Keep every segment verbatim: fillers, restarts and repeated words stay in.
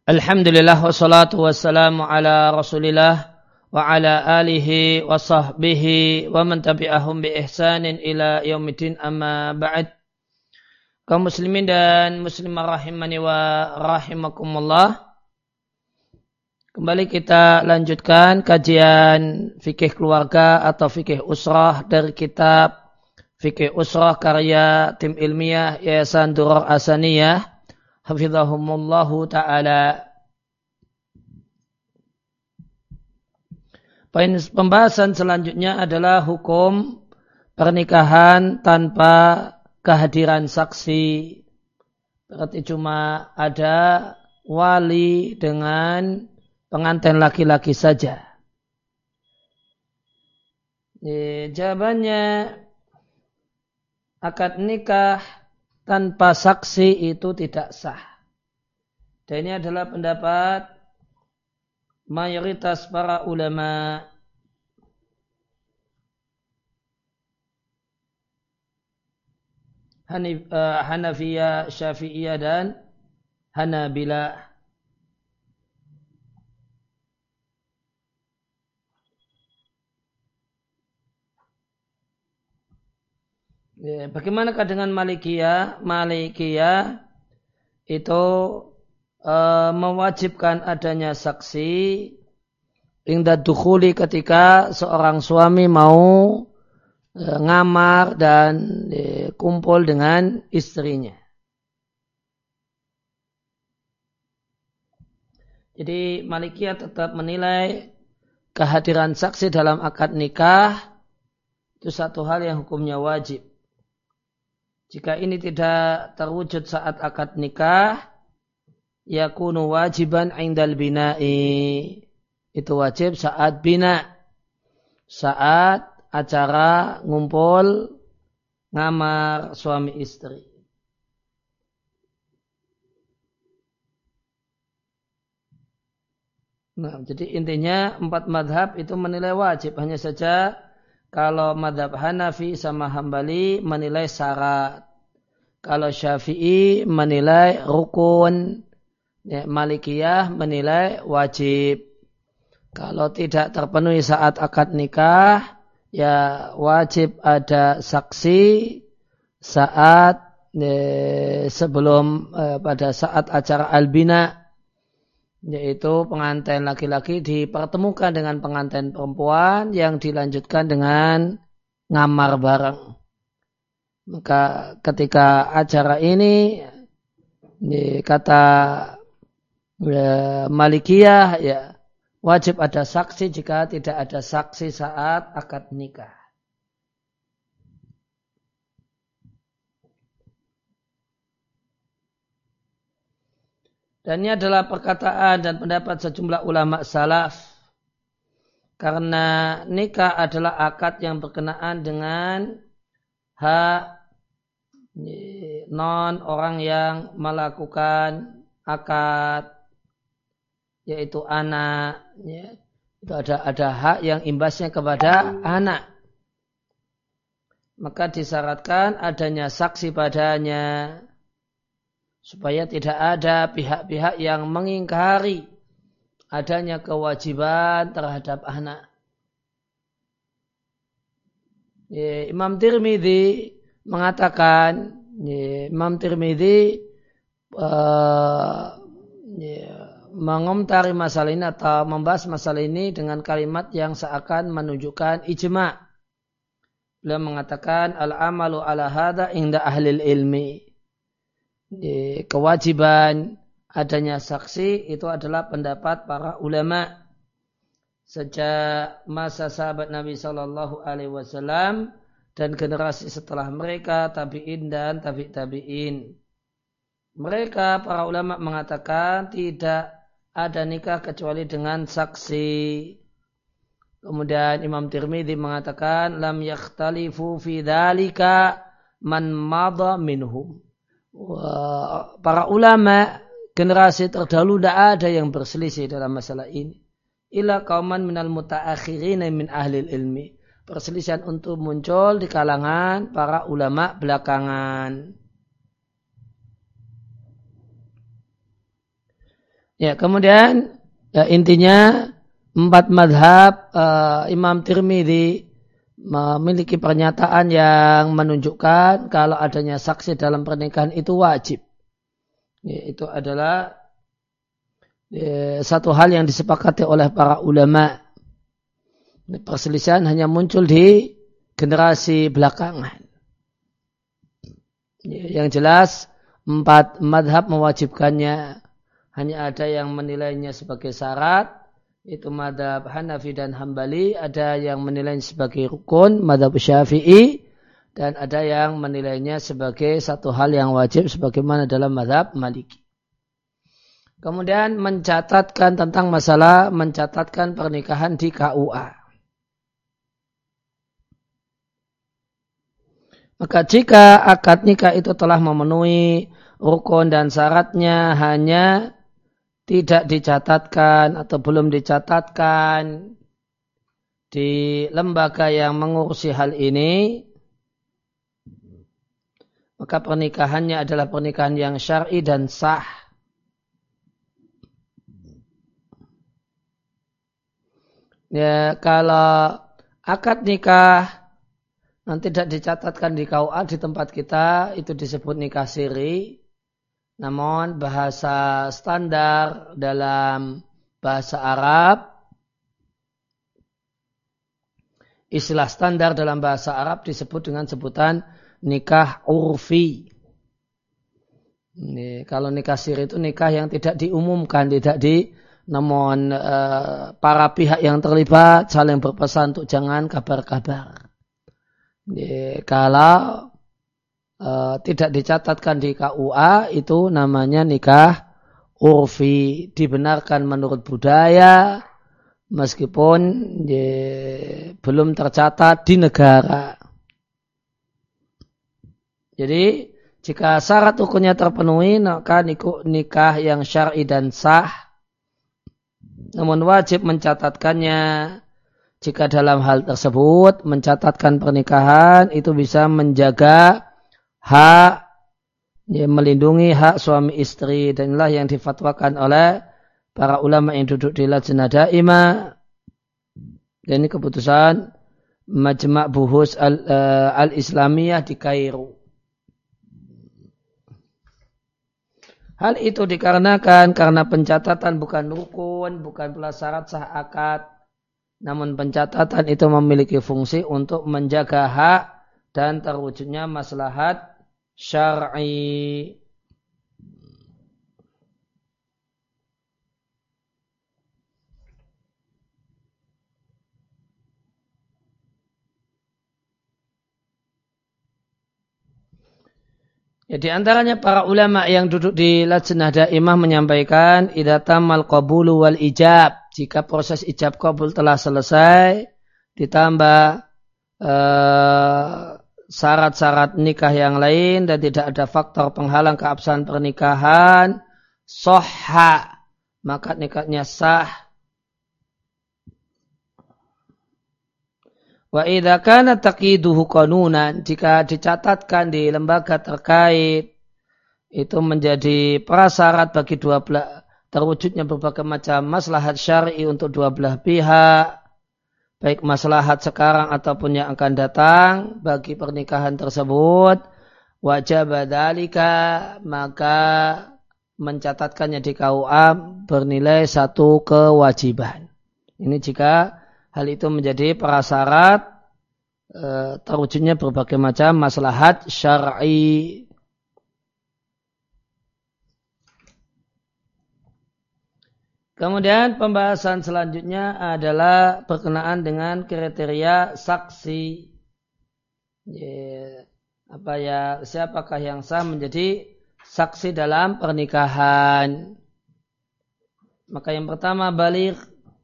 Alhamdulillah wassalatu wassalamu ala Rasulillah wa ala alihi wa sahbihi wa man tabi'ahum bi ihsanin ila yaumiddin, amma ba'd. Kaum muslimin dan muslimah rahimani wa rahimakumullah. Kembali kita lanjutkan kajian fikih keluarga atau fikih usrah dari kitab Fikih Usrah karya tim ilmiah Yayasan Durar Asaniyah hafizahumullahu ta'ala. Pembahasan selanjutnya adalah hukum pernikahan tanpa kehadiran saksi. Berarti cuma ada wali dengan pengantin laki-laki saja. E, jawabannya, akad nikah tanpa saksi itu tidak sah. Dan ini adalah pendapat mayoritas para ulama. Hanif, uh, Hanafiyah, Syafi'iyah dan Hanabilah. Ya, bagaimanakah dengan Malikiyah? Malikiyah itu e, mewajibkan adanya saksi inda dukhuli, ketika seorang suami mau e, ngamar dan e, kumpul dengan istrinya. Jadi Malikiyah tetap menilai kehadiran saksi dalam akad nikah itu satu hal yang hukumnya wajib. Jika ini tidak terwujud saat akad nikah, yakunu wajiban indal bina'i. Itu wajib saat bina. Saat acara ngumpul ngamar suami istri. Nah, jadi intinya empat madhab itu menilai wajib. Hanya saja kalau madhab Hanafi sama Hambali menilai syarat. Kalau Syafi'i menilai rukun. Ya, Malikiyah menilai wajib. Kalau tidak terpenuhi saat akad nikah, ya wajib ada saksi saat eh, sebelum eh, pada saat acara albina. Yaitu pengantin laki-laki dipertemukan dengan pengantin perempuan yang dilanjutkan dengan ngamar bareng. Maka ketika acara ini, ini kata ya, Malikiyah, ya wajib ada saksi jika tidak ada saksi saat akad nikah. Dan ini adalah perkataan dan pendapat sejumlah ulama salaf. Karena nikah adalah akad yang berkenaan dengan hak non orang yang melakukan akad, yaitu anak. Ya. Itu ada ada hak yang imbasnya kepada anak. Maka disyaratkan adanya saksi padanya, supaya tidak ada pihak-pihak yang mengingkari adanya kewajiban terhadap anak. Ya, Imam Tirmidzi mengatakan, ya, Imam Tirmidzi uh, ya, mengomentari masalah ini atau membahas masalah ini dengan kalimat yang seakan menunjukkan ijma'. Beliau mengatakan al-amalu ala hadza inda ahlil ilmi. Kewajiban adanya saksi itu adalah pendapat para ulama sejak masa sahabat Nabi Shallallahu Alaihi Wasallam dan generasi setelah mereka, tabi'in dan tabi' tabi'in. Mereka para ulama mengatakan tidak ada nikah kecuali dengan saksi. Kemudian Imam Tirmidzi mengatakan lam yakhtalifu fi dzalika man madha minhum. Para ulama generasi terdahulu tidak ada yang berselisih dalam masalah ini. Ila qauman minal mutaakhirin min ahli ilmi. Perselisihan untuk muncul di kalangan para ulama belakangan. Ya, kemudian ya, intinya empat madhab uh, Imam Tirmidzi memiliki pernyataan yang menunjukkan kalau adanya saksi dalam pernikahan itu wajib. Ya, itu adalah ya, satu hal yang disepakati oleh para ulama. Perselisihan hanya muncul di generasi belakangan. Ya, yang jelas empat madhab mewajibkannya. Hanya ada yang menilainya sebagai syarat, itu madhab Hanafi dan Hambali. Ada yang menilainya sebagai rukun, madhab Syafi'i. Dan ada yang menilainya sebagai satu hal yang wajib, sebagaimana dalam madhab Maliki. Kemudian mencatatkan tentang masalah mencatatkan pernikahan di K U A. Maka jika akad nikah itu telah memenuhi rukun dan syaratnya, hanya tidak dicatatkan atau belum dicatatkan di lembaga yang mengurusi hal ini, maka pernikahannya adalah pernikahan yang syar'i dan sah. Ya, kalau akad nikah nanti tidak dicatatkan di K U A di tempat kita, itu disebut nikah siri. Namun bahasa standar dalam bahasa Arab, istilah standar dalam bahasa Arab disebut dengan sebutan nikah urfi. Ini, kalau nikah siri itu nikah yang tidak diumumkan, tidak di, namun eh, para pihak yang terlibat saling berpesan untuk jangan kabar-kabar. Ini, kalau Uh, tidak dicatatkan di K U A, itu namanya nikah urfi, dibenarkan menurut budaya meskipun ye, belum tercatat di negara. Jadi jika syarat hukumnya terpenuhi, maka nikah yang syar'i dan sah, namun wajib mencatatkannya. Jika dalam hal tersebut mencatatkan pernikahan itu bisa menjaga hak, ya, melindungi hak suami istri, dan inilah yang difatwakan oleh para ulama yang duduk di Lajnah Daimah. Dan ini keputusan Majma' Buhus al, uh, Al-Islamiyah di Kairo. Hal itu dikarenakan karena pencatatan bukan rukun, bukan pula syarat sah akad, namun pencatatan itu memiliki fungsi untuk menjaga hak dan terwujudnya maslahat syar'i. Ya, di antaranya para ulama yang duduk di Lajnah Daimah menyampaikan idza tamal qabulu wal ijab, jika proses ijab qabul telah selesai ditambah eh, syarat-syarat nikah yang lain dan tidak ada faktor penghalang keabsahan pernikahan, sahha, maka nikahnya sah. Wa idza kana taqiduhu qanunan, jika dicatatkan di lembaga terkait itu menjadi prasyarat bagi dua belah terwujudnya berbagai macam maslahat syar'i untuk dua belah pihak, baik maslahat sekarang ataupun yang akan datang bagi pernikahan tersebut, wajib dzalika, maka mencatatkannya di K U A bernilai satu kewajiban. Ini jika hal itu menjadi prasyarat e, terwujudnya berbagai macam maslahat syar'i. Kemudian pembahasan selanjutnya adalah berkenaan dengan kriteria saksi. Ya, apa ya, siapakah yang sah menjadi saksi dalam pernikahan? Maka yang pertama baligh.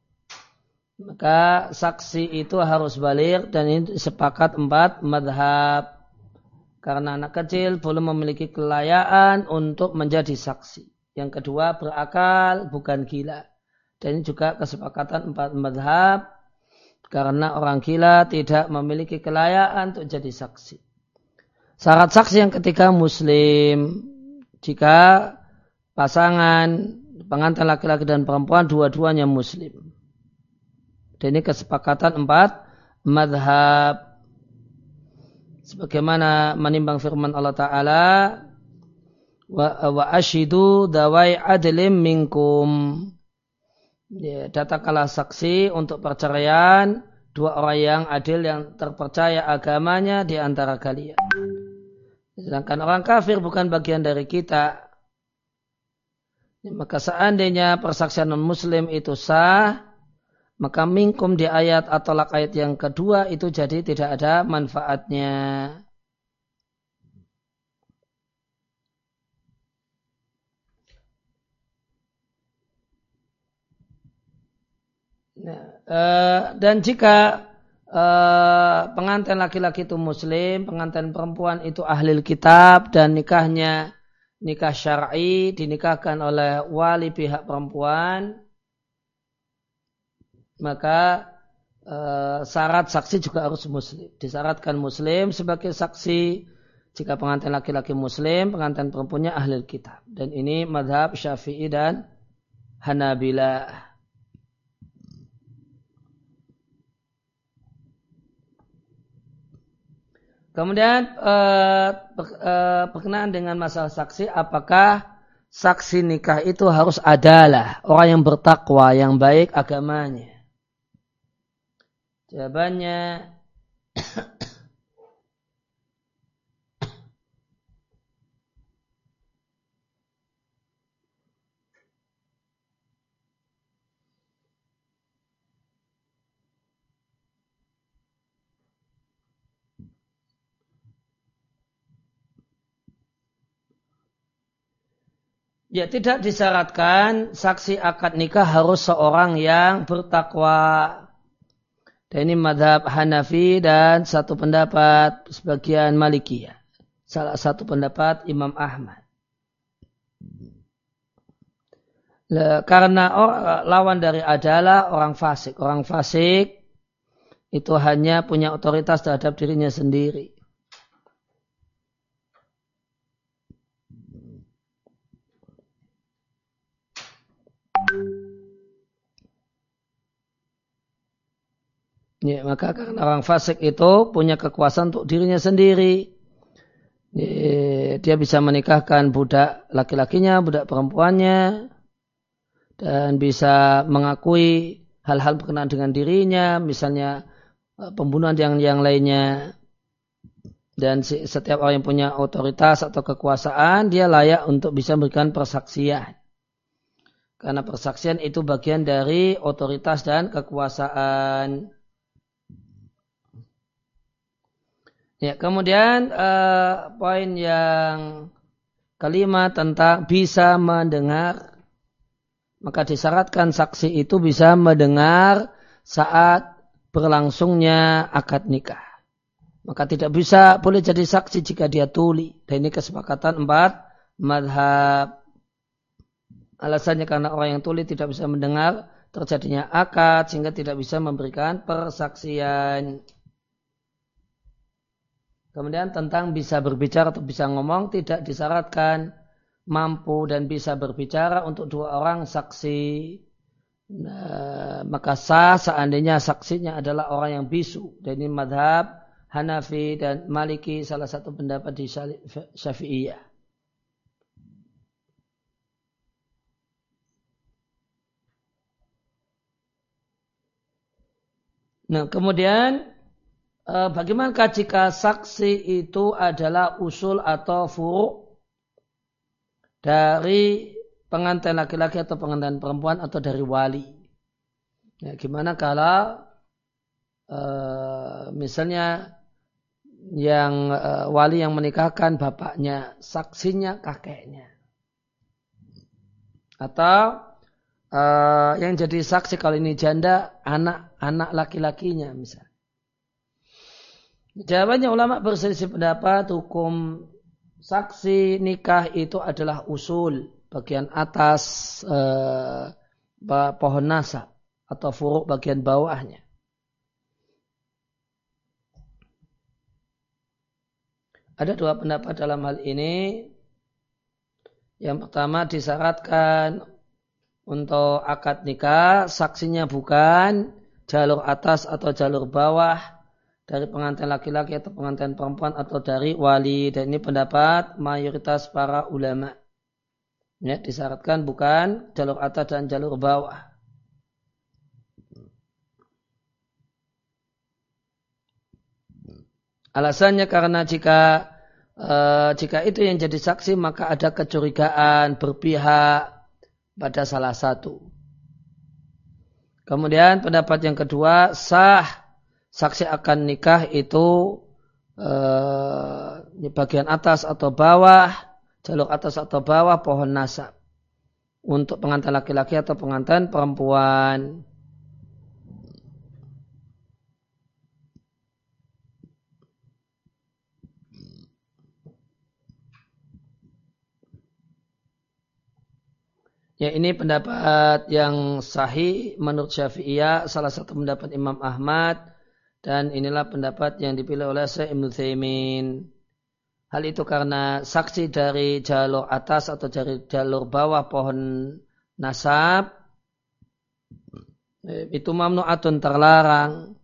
Maka saksi itu harus baligh, dan ini sepakat empat madhab. Karena anak kecil belum memiliki kelayaan untuk menjadi saksi. Yang kedua berakal, bukan gila. Dan ini juga kesepakatan empat madhab. Karena orang gila tidak memiliki kelayaan untuk jadi saksi. Syarat saksi yang ketiga muslim. Jika pasangan pengantin laki-laki dan perempuan dua-duanya muslim. Dan ini kesepakatan empat madhab. Sebagaimana menimbang firman Allah Ta'ala, wa, wa ashidu dawai adlim minkum. Ya, datangkanlah saksi untuk perceraian dua orang yang adil yang terpercaya agamanya di antara kalian. Sedangkan orang kafir bukan bagian dari kita. Maka seandainya persaksian non-muslim itu sah, maka minkum di ayat atau lak ayat yang kedua itu jadi tidak ada manfaatnya. Nah, eh, dan jika eh, pengantin laki-laki itu muslim, pengantin perempuan itu ahli kitab dan nikahnya nikah syar'i dinikahkan oleh wali pihak perempuan, maka eh, syarat saksi juga harus muslim. Disyaratkan muslim sebagai saksi jika pengantin laki-laki muslim, pengantin perempuannya ahli kitab. Dan ini mazhab Syafi'i dan Hanabilah. Kemudian eh, eh, berkenaan dengan masalah saksi, apakah saksi nikah itu harus adalah orang yang bertakwa, yang baik agamanya? Jawabannya ya tidak disyaratkan saksi akad nikah harus seorang yang bertakwa. Dan ini mazhab Hanafi dan satu pendapat sebagian Malikiyah. Salah satu pendapat Imam Ahmad. Karena lawan dari adalah orang fasik. Orang fasik itu hanya punya otoritas terhadap dirinya sendiri. Ya, maka karena orang fasik itu punya kekuasaan untuk dirinya sendiri. Ya, dia bisa menikahkan budak laki-lakinya, budak perempuannya, dan bisa mengakui hal-hal berkenaan dengan dirinya, misalnya pembunuhan yang yang lainnya. Dan setiap orang yang punya otoritas atau kekuasaan, dia layak untuk bisa memberikan persaksian. Karena persaksian itu bagian dari otoritas dan kekuasaan. Ya, kemudian eh, poin yang kelima tentang bisa mendengar. Maka disyaratkan saksi itu bisa mendengar saat berlangsungnya akad nikah. Maka tidak bisa boleh jadi saksi jika dia tuli. Dan ini kesepakatan empat mazhab. Alasannya karena orang yang tuli tidak bisa mendengar terjadinya akad sehingga tidak bisa memberikan persaksian. Kemudian tentang bisa berbicara atau bisa ngomong tidak disyaratkan mampu dan bisa berbicara untuk dua orang saksi. Nah, maka sah seandainya saksinya adalah orang yang bisu. Dan ini madhab Hanafi dan Maliki salah satu pendapat di Syafi'iyah. Nah, kemudian bagaimana jika saksi itu adalah usul atau furu' dari pengantin laki-laki atau pengantin perempuan atau dari wali? Ya, gimana kalau uh, misalnya yang uh, wali yang menikahkan bapaknya, saksinya kakeknya, atau uh, yang jadi saksi kalau ini janda anak-anak laki-lakinya misalnya. Jawabannya ulama berselisih pendapat hukum saksi nikah itu adalah usul bagian atas eh, pohon nasab atau furuk bagian bawahnya. Ada dua pendapat dalam hal ini. Yang pertama disyaratkan untuk akad nikah, saksinya bukan jalur atas atau jalur bawah dari pengantin laki-laki atau pengantin perempuan atau dari wali. Dan ini pendapat mayoritas para ulama. Ya, disyaratkan bukan jalur atas dan jalur bawah. Alasannya karena jika uh, jika itu yang jadi saksi maka ada kecurigaan berpihak pada salah satu. Kemudian pendapat yang kedua, sah saksi akan nikah itu eh, bagian atas atau bawah, jalur atas atau bawah pohon nasab. Untuk pengantin laki-laki atau pengantin perempuan. Ya, ini pendapat yang sahih menurut Syafi'iyah, salah satu pendapat Imam Ahmad, dan inilah pendapat yang dipilih oleh Syekh Ibnu Utsaimin. Hal itu karena saksi dari jalur atas atau dari jalur bawah pohon nasab itu mamnu'atun, terlarang.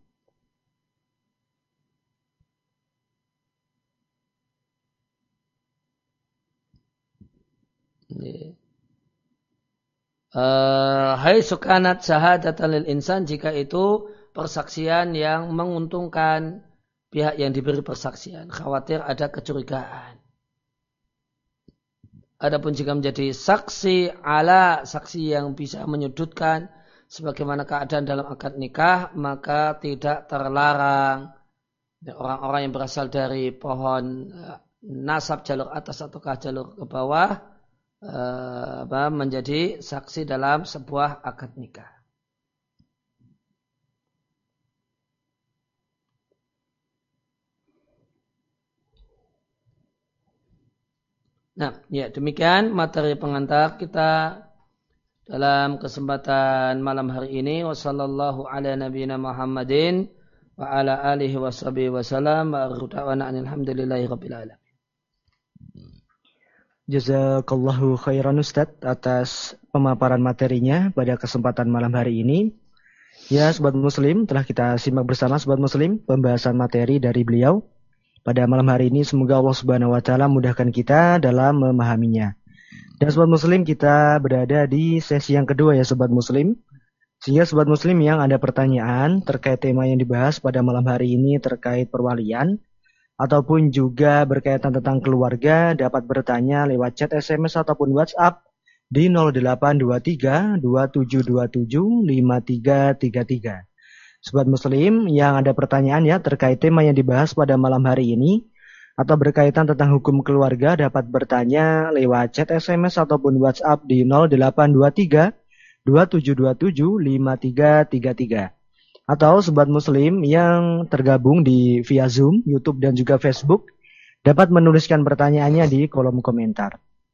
Ya. Uh, hai sukanat syahadatan lil insan, jika itu persaksian yang menguntungkan pihak yang diberi persaksian, khawatir ada kecurigaan. Adapun jika menjadi saksi ala, saksi yang bisa menyudutkan sebagaimana keadaan dalam akad nikah, maka tidak terlarang orang-orang yang berasal dari pohon nasab jalur atas ataukah jalur ke bawah apa, menjadi saksi dalam sebuah akad nikah. Nah, ya demikian materi pengantar kita dalam kesempatan malam hari ini. Wassallallahu ala nabiyina Muhammadin wa ala alihi washabihi wasallam wa aruda'wana alhamdulillahi rabbil alamin. Jazakallahu khairan Ustaz atas pemaparan materinya pada kesempatan malam hari ini. Ya, Sobat Muslim, telah kita simak bersama Sobat Muslim pembahasan materi dari beliau pada malam hari ini. Semoga Allah Subhanahu wa taala mudahkan kita dalam memahaminya. Dan Sobat Muslim, kita berada di sesi yang kedua ya Sobat Muslim. Sehingga Sobat Muslim yang ada pertanyaan terkait tema yang dibahas pada malam hari ini terkait perwalian ataupun juga berkaitan tentang keluarga, dapat bertanya lewat chat S M S ataupun WhatsApp di nol delapan dua tiga dua tujuh dua tujuh lima tiga tiga tiga. Sobat Muslim yang ada pertanyaan ya terkait tema yang dibahas pada malam hari ini atau berkaitan tentang hukum keluarga, dapat bertanya lewat chat S M S ataupun WhatsApp di nol delapan dua tiga dua tujuh dua tujuh lima tiga tiga tiga. Atau Sobat Muslim yang tergabung di via Zoom, YouTube dan juga Facebook dapat menuliskan pertanyaannya di kolom komentar.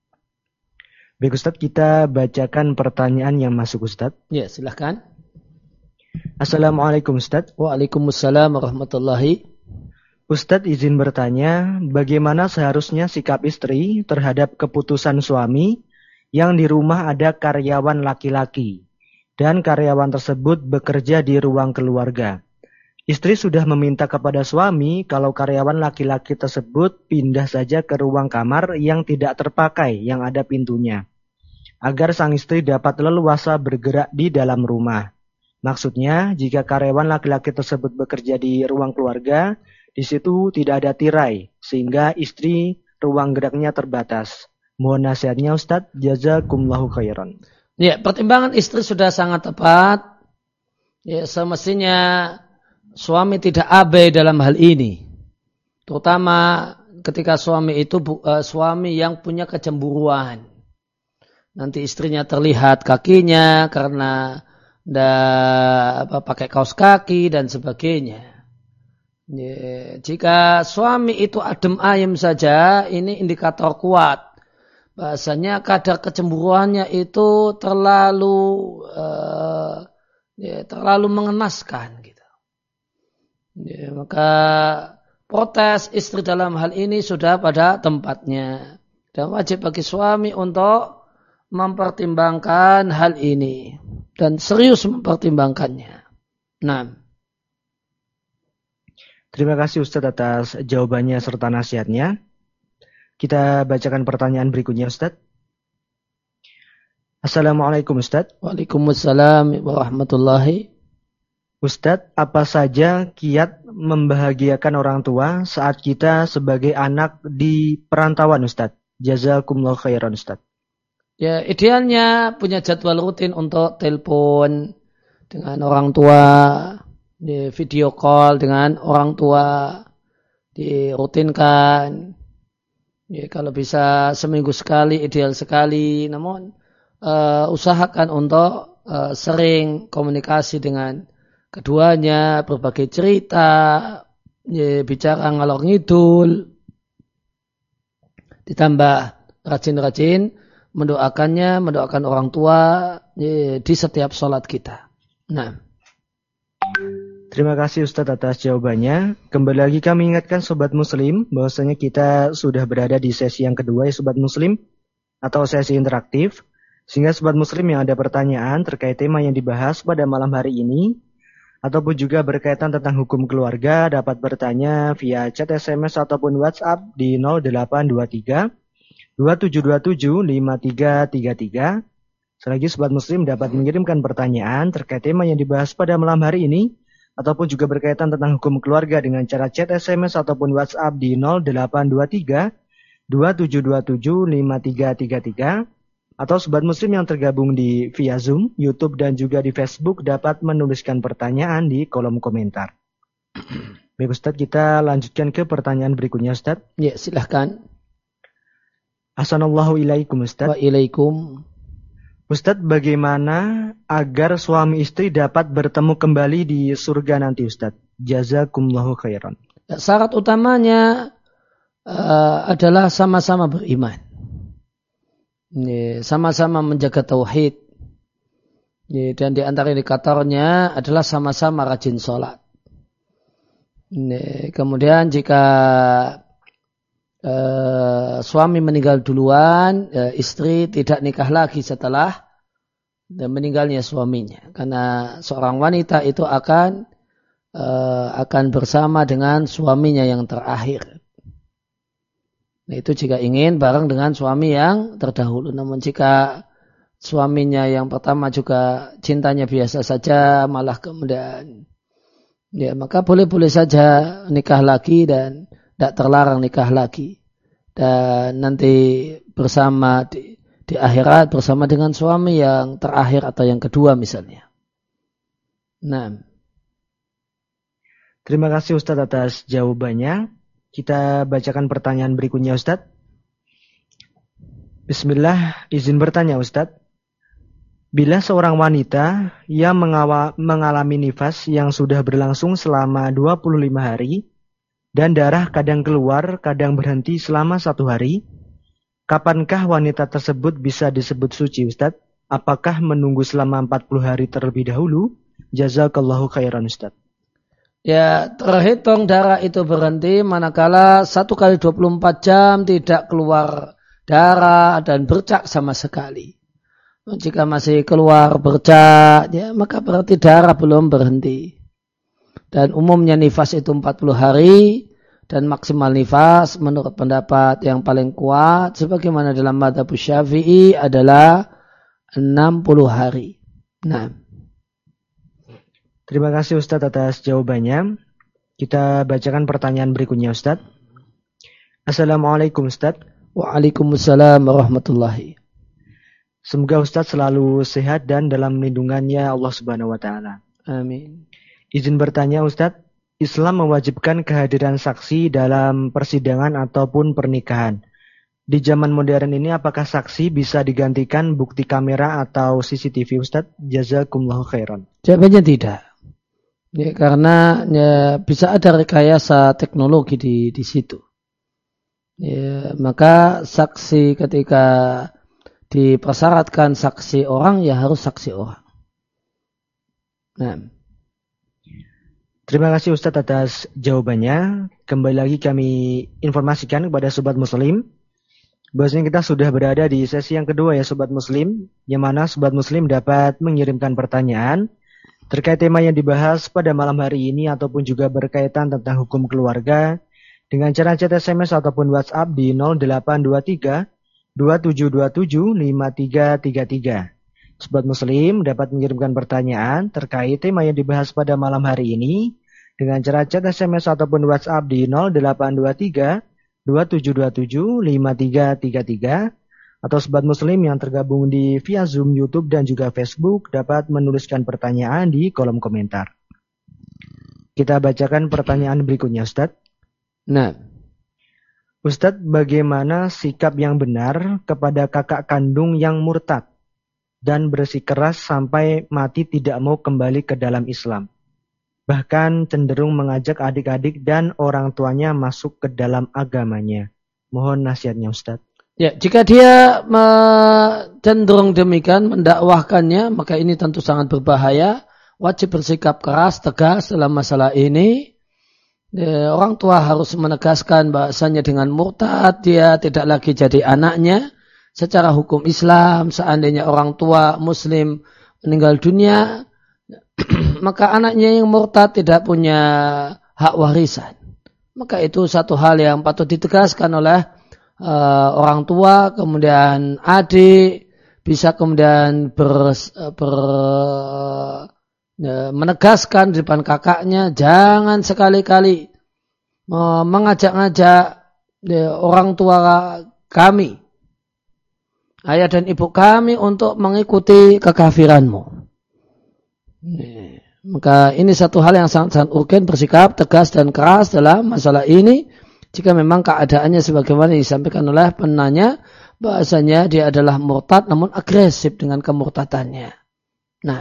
Baik Ustadz, kita bacakan pertanyaan yang masuk Ustadz. Ya, silahkan. Assalamualaikum Ustadz. Waalaikumsalam warahmatullahi. Ustadz izin bertanya, bagaimana seharusnya sikap istri terhadap keputusan suami yang di rumah ada karyawan laki-laki dan karyawan tersebut bekerja di ruang keluarga. Istri sudah meminta kepada suami kalau karyawan laki-laki tersebut pindah saja ke ruang kamar yang tidak terpakai yang ada pintunya, agar sang istri dapat leluasa bergerak di dalam rumah. Maksudnya, jika karyawan laki-laki tersebut bekerja di ruang keluarga, di situ tidak ada tirai, sehingga istri ruang geraknya terbatas. Mohon nasihatnya Ustadz, jazakumullahu khairan. Ya, pertimbangan istri sudah sangat tepat. Ya, semestinya suami tidak abai dalam hal ini. Terutama ketika suami itu uh, suami yang punya kecemburuan. Nanti istrinya terlihat kakinya karena ndak apa pakai kaos kaki dan sebagainya. Ya, jika suami itu adem ayem saja, ini indikator kuat. Bahasanya kadar kecemburuannya itu terlalu uh, ya, terlalu mengenaskan gitu. Ya, maka protes istri dalam hal ini sudah pada tempatnya dan wajib bagi suami untuk mempertimbangkan hal ini dan serius mempertimbangkannya. Nah, terima kasih Ustadz atas jawabannya serta nasihatnya. Kita bacakan pertanyaan berikutnya Ustadz. Assalamualaikum Ustadz. Waalaikumsalam warahmatullahi. Ustadz, apa saja kiat membahagiakan orang tua saat kita sebagai anak di perantauan Ustadz? Jazakumullah khairan Ustadz. Ya, idealnya punya jadwal rutin untuk telepon dengan orang tua, di video call dengan orang tua, dirutinkan. Ya, kalau bisa seminggu sekali, ideal sekali. Namun uh, usahakan untuk uh, sering komunikasi dengan keduanya, berbagai cerita, ya, bicara ngalor ngidul, ditambah rajin-rajin mendoakannya, mendoakan orang tua ya, di setiap sholat kita. Nah, terima kasih Ustadz atas jawabannya. Kembali lagi kami ingatkan Sobat Muslim bahwasanya kita sudah berada di sesi yang kedua ya Sobat Muslim atau sesi interaktif. Sehingga Sobat Muslim yang ada pertanyaan terkait tema yang dibahas pada malam hari ini ataupun juga berkaitan tentang hukum keluarga dapat bertanya via chat S M S ataupun WhatsApp di nol delapan dua tiga dua tujuh dua tujuh lima tiga tiga tiga. Selagi Sobat Muslim dapat mengirimkan pertanyaan terkait tema yang dibahas pada malam hari ini ataupun juga berkaitan tentang hukum keluarga dengan cara chat S M S ataupun WhatsApp di nol delapan dua tiga dua tujuh dua tujuh lima tiga tiga tiga. Atau Sobat Muslim yang tergabung di via Zoom, YouTube dan juga di Facebook dapat menuliskan pertanyaan di kolom komentar. Baik Ustadz, kita lanjutkan ke pertanyaan berikutnya Ustadz. Ya, silahkan. Assalamualaikum ilaikum Ustadz. Waalaikum. Ustadz, bagaimana agar suami istri dapat bertemu kembali di surga nanti Ustadz? Jazakumullahu khairan. Ya, syarat utamanya uh, adalah sama-sama beriman. Ya, sama-sama menjaga tauhid. Ya, dan di antara indikatornya adalah sama-sama rajin sholat. Ya, kemudian jika uh, suami meninggal duluan, uh, istri tidak nikah lagi setelah dan meninggalnya suaminya. Karena seorang wanita itu akan uh, akan bersama dengan suaminya yang terakhir. Nah, itu jika ingin bareng dengan suami yang terdahulu. Namun jika suaminya yang pertama juga cintanya biasa saja, malah kemudian ya maka boleh-boleh saja nikah lagi dan tidak terlarang nikah lagi. Dan nanti bersama di, di akhirat bersama dengan suami yang terakhir atau yang kedua misalnya. Nah. Terima kasih Ustadz atas jawabannya. Kita bacakan pertanyaan berikutnya Ustadz. Bismillah, izin bertanya Ustadz. Bila seorang wanita yang mengawa, mengalami nifas yang sudah berlangsung selama dua puluh lima hari dan darah kadang keluar, kadang berhenti selama satu hari, kapankah wanita tersebut bisa disebut suci Ustadz? Apakah menunggu selama empat puluh hari terlebih dahulu? Jazakallahu khairan Ustadz. Ya, terhitung darah itu berhenti manakala satu kali dua puluh empat jam tidak keluar darah dan bercak sama sekali. Jika masih keluar bercak, ya, maka berarti darah belum berhenti. Dan umumnya nifas itu empat puluh hari dan maksimal nifas menurut pendapat yang paling kuat sebagaimana dalam mazhab Syafi'i adalah enam puluh hari. Nah. Terima kasih Ustadz atas jawabannya. Kita bacakan pertanyaan berikutnya Ustadz. Assalamualaikum Ustadz. Waalaikumsalam warahmatullahi. Semoga Ustadz selalu sehat dan dalam lindungannya Allah Subhanahu wa taala. Amin. Izin bertanya Ustadz, Islam mewajibkan kehadiran saksi dalam persidangan ataupun pernikahan. Di zaman modern ini apakah saksi bisa digantikan bukti kamera atau C C T V Ustadz? Jazakumullahu khairan. Jawabannya tidak. Ya, karena ya, bisa ada rekayasa teknologi di di situ. Ya, maka saksi ketika dipersyaratkan saksi orang ya harus saksi orang. Nah. Terima kasih Ustadz atas jawabannya. Kembali lagi kami informasikan kepada Sobat Muslim bahwasanya kita sudah berada di sesi yang kedua ya Sobat Muslim, yang mana Sobat Muslim dapat mengirimkan pertanyaan terkait tema yang dibahas pada malam hari ini ataupun juga berkaitan tentang hukum keluarga dengan cara chat S M S ataupun WhatsApp di nol delapan dua tiga dua tujuh dua tujuh lima tiga tiga tiga. Sobat Muslim dapat mengirimkan pertanyaan terkait tema yang dibahas pada malam hari ini dengan cara chat S M S ataupun WhatsApp di nol delapan dua tiga dua tujuh dua tujuh lima tiga tiga tiga. Atau Sobat Muslim yang tergabung di via Zoom, YouTube, dan juga Facebook dapat menuliskan pertanyaan di kolom komentar. Kita bacakan pertanyaan berikutnya, Ustadz. Nah, Ustadz, bagaimana sikap yang benar kepada kakak kandung yang murtad dan bersikeras sampai mati tidak mau kembali ke dalam Islam? Bahkan cenderung mengajak adik-adik dan orang tuanya masuk ke dalam agamanya. Mohon nasihatnya, Ustadz. Ya, jika dia cenderung demikian mendakwahkannya, maka ini tentu sangat berbahaya. Wajib bersikap keras, tegas dalam masalah ini. Ya, orang tua harus menegaskan bahasanya dengan murtad dia tidak lagi jadi anaknya. Secara hukum Islam, seandainya orang tua Muslim meninggal dunia, maka anaknya yang murtad tidak punya hak warisan. Maka itu satu hal yang patut ditegaskan oleh Uh, orang tua, kemudian adik bisa kemudian ber, ber, uh, menegaskan di depan kakaknya, jangan sekali-kali uh, mengajak-ngajak uh, orang tua kami, ayah dan ibu kami untuk mengikuti kekafiranmu. Uh, maka ini satu hal yang sangat-sangat urgen, bersikap tegas dan keras dalam masalah ini. Jika memang keadaannya sebagaimana disampaikan oleh penanya, bahasanya dia adalah murtad namun agresif dengan kemurtadannya. Nah.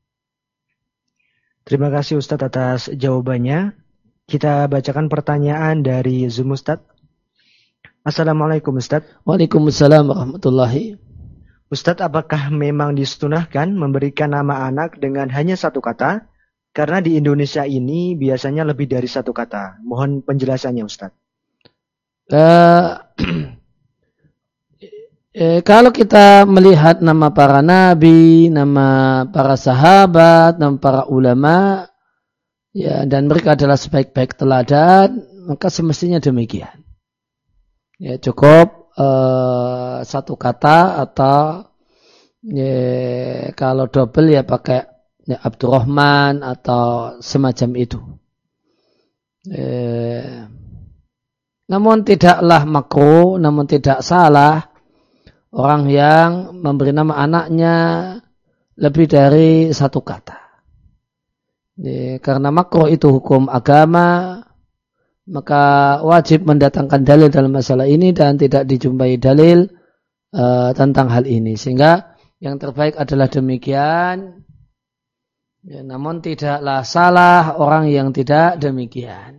Terima kasih Ustadz atas jawabannya. Kita bacakan pertanyaan dari Zoom Ustadz. Assalamualaikum Ustadz. Waalaikumsalam warahmatullahi. Ustadz, apakah memang disunahkan memberikan nama anak dengan hanya satu kata? Karena di Indonesia ini biasanya lebih dari satu kata. Mohon penjelasannya Ustadz. Uh, eh, kalau kita melihat nama para nabi, nama para sahabat, nama para ulama, ya, dan mereka adalah sebaik-baik teladan, maka semestinya demikian. Ya, cukup uh, satu kata atau ya, kalau double ya pakai ya, Abdurrahman atau semacam itu. Ya. Namun tidaklah makruh, namun tidak salah orang yang memberi nama anaknya lebih dari satu kata. Jadi, karena makruh itu hukum agama, maka wajib mendatangkan dalil dalam masalah ini dan tidak dijumpai dalil uh, tentang hal ini. Sehingga yang terbaik adalah demikian. Ya, namun tidaklah salah orang yang tidak demikian.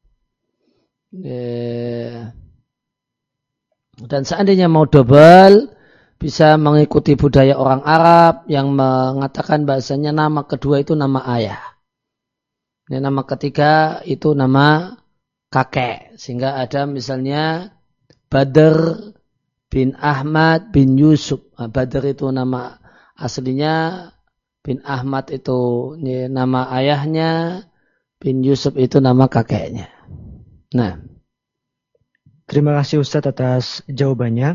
Dan seandainya mau double, bisa mengikuti budaya orang Arab yang mengatakan bahasanya nama kedua itu nama ayah, dan nama ketiga itu nama kakek. Sehingga ada misalnya Badr bin Ahmad bin Yusuf. Nah, Badr itu nama aslinya, bin Ahmad itu nama ayahnya, bin Yusuf itu nama kakeknya. Nah, terima kasih Ustadz atas jawabannya.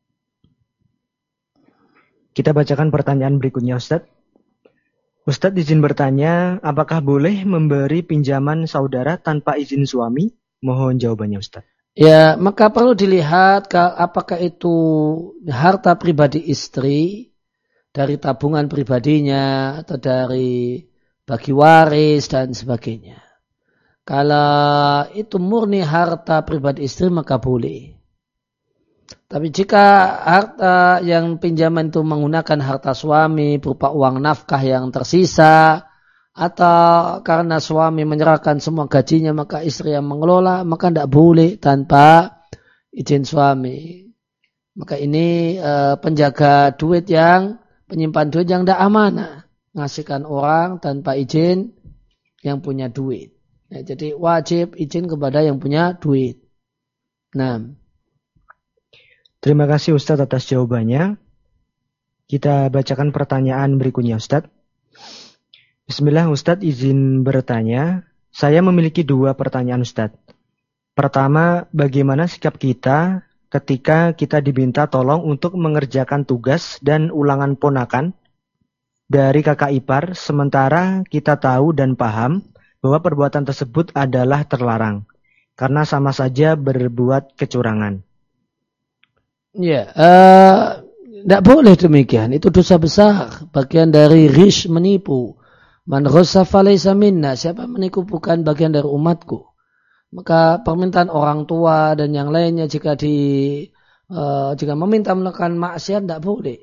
Kita bacakan pertanyaan berikutnya Ustadz. Ustadz izin bertanya, apakah boleh memberi pinjaman saudara tanpa izin suami? Mohon jawabannya Ustadz. Ya, maka perlu dilihat apakah itu harta pribadi istri dari tabungan pribadinya atau dari bagi waris dan sebagainya. Kalau itu murni harta pribadi istri maka boleh. Tapi jika harta yang pinjaman itu menggunakan harta suami berupa uang nafkah yang tersisa, atau karena suami menyerahkan semua gajinya maka istri yang mengelola, maka tidak boleh tanpa izin suami. Maka ini e, penjaga duit yang penyimpan duit yang tidak amanah, ngasihkan orang tanpa izin yang punya duit. Ya, jadi wajib izin kepada yang punya duit. Nah, Terima kasih Ustadz atas jawabannya. Kita bacakan pertanyaan berikutnya Ustadz. Bismillah Ustadz, izin bertanya. Saya memiliki dua pertanyaan Ustadz. Pertama, bagaimana sikap kita ketika kita diminta tolong untuk mengerjakan tugas dan ulangan ponakan dari kakak ipar, sementara kita tahu dan paham bahwa perbuatan tersebut adalah terlarang, karena sama saja berbuat kecurangan. Ya, tidak uh, boleh demikian. Itu dosa besar. Bagian dari rish, menipu. Man ghassa falaysa minna. Siapa menipu bukan bagian dari umatku. Maka permintaan orang tua dan yang lainnya jika di uh, jika meminta melakukan maksiat tidak boleh.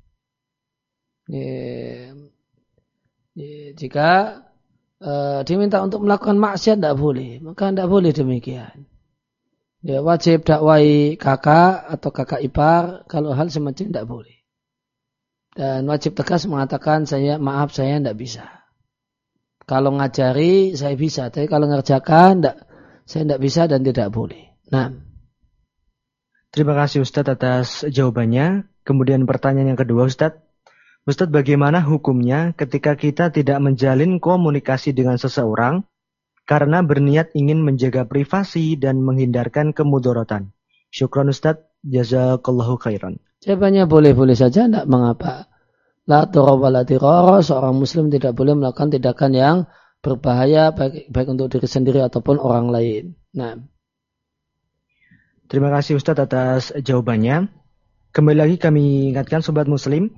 Ya, ya, jika uh, diminta untuk melakukan maksiat tidak boleh. Maka tidak boleh demikian. Ya, wajib dakwai kakak atau kakak ipar kalau hal semacam tidak boleh. Dan wajib tegas mengatakan saya maaf saya tidak bisa. Kalau ngajari saya bisa, tapi kalau ngerjakan tidak, saya tidak bisa dan tidak boleh. Nah. Terima kasih Ustadz atas jawabannya. Kemudian pertanyaan yang kedua Ustadz. Ustadz, bagaimana hukumnya ketika kita tidak menjalin komunikasi dengan seseorang karena berniat ingin menjaga privasi dan menghindarkan kemudorotan? Syukran Ustadz, jazakallahu khairan. Jawabannya boleh-boleh saja, tidak mengapa. La dhara wa la dirara, seorang muslim tidak boleh melakukan tindakan yang berbahaya baik, baik untuk diri sendiri ataupun orang lain. Nah. Terima kasih Ustadz atas jawabannya. Kembali lagi kami ingatkan sobat muslim,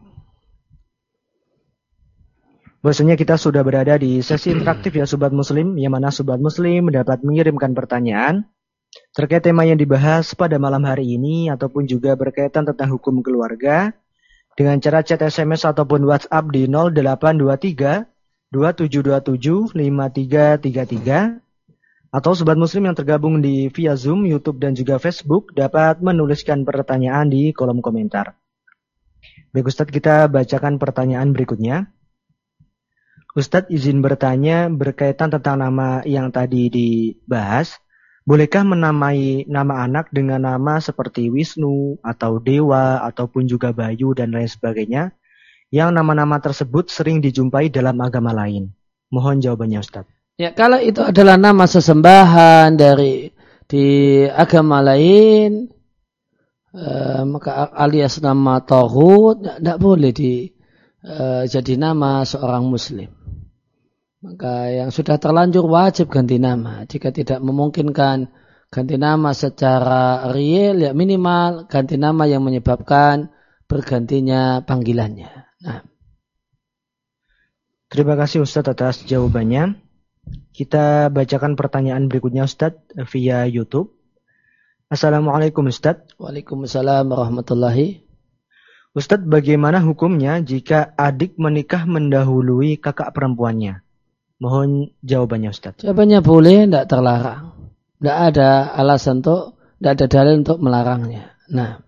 bahwasanya kita sudah berada di sesi interaktif ya sobat muslim, yang mana sobat muslim dapat mengirimkan pertanyaan terkait tema yang dibahas pada malam hari ini ataupun juga berkaitan tentang hukum keluarga dengan cara chat S M S ataupun WhatsApp di nol delapan dua tiga dua tujuh dua tujuh lima tiga tiga tiga, atau sobat muslim yang tergabung di via Zoom, YouTube dan juga Facebook dapat menuliskan pertanyaan di kolom komentar. Baik Ustadz, kita bacakan pertanyaan berikutnya. Ustadz izin bertanya berkaitan tentang nama yang tadi dibahas. Bolehkah menamai nama anak dengan nama seperti Wisnu atau Dewa ataupun juga Bayu dan lain sebagainya, yang nama-nama tersebut sering dijumpai dalam agama lain? Mohon jawabannya Ustadz. Ya, kalau itu adalah nama sesembahan dari di agama lain, eh, maka alias nama Tauhid tidak boleh di eh, jadi nama seorang muslim. Maka yang sudah terlanjur wajib ganti nama. Jika tidak memungkinkan ganti nama secara real, ya minimal ganti nama yang menyebabkan bergantinya panggilannya. Nah. Terima kasih Ustadz atas jawabannya. Kita bacakan pertanyaan berikutnya Ustadz via YouTube. Assalamualaikum Ustadz. Waalaikumsalam warahmatullahi. Ustadz, bagaimana hukumnya jika adik menikah mendahului kakak perempuannya? Mohon jawabannya Ustadz. Jawabannya boleh, tidak terlarang. Tidak ada alasan untuk, tidak ada dalil untuk melarangnya. Nah.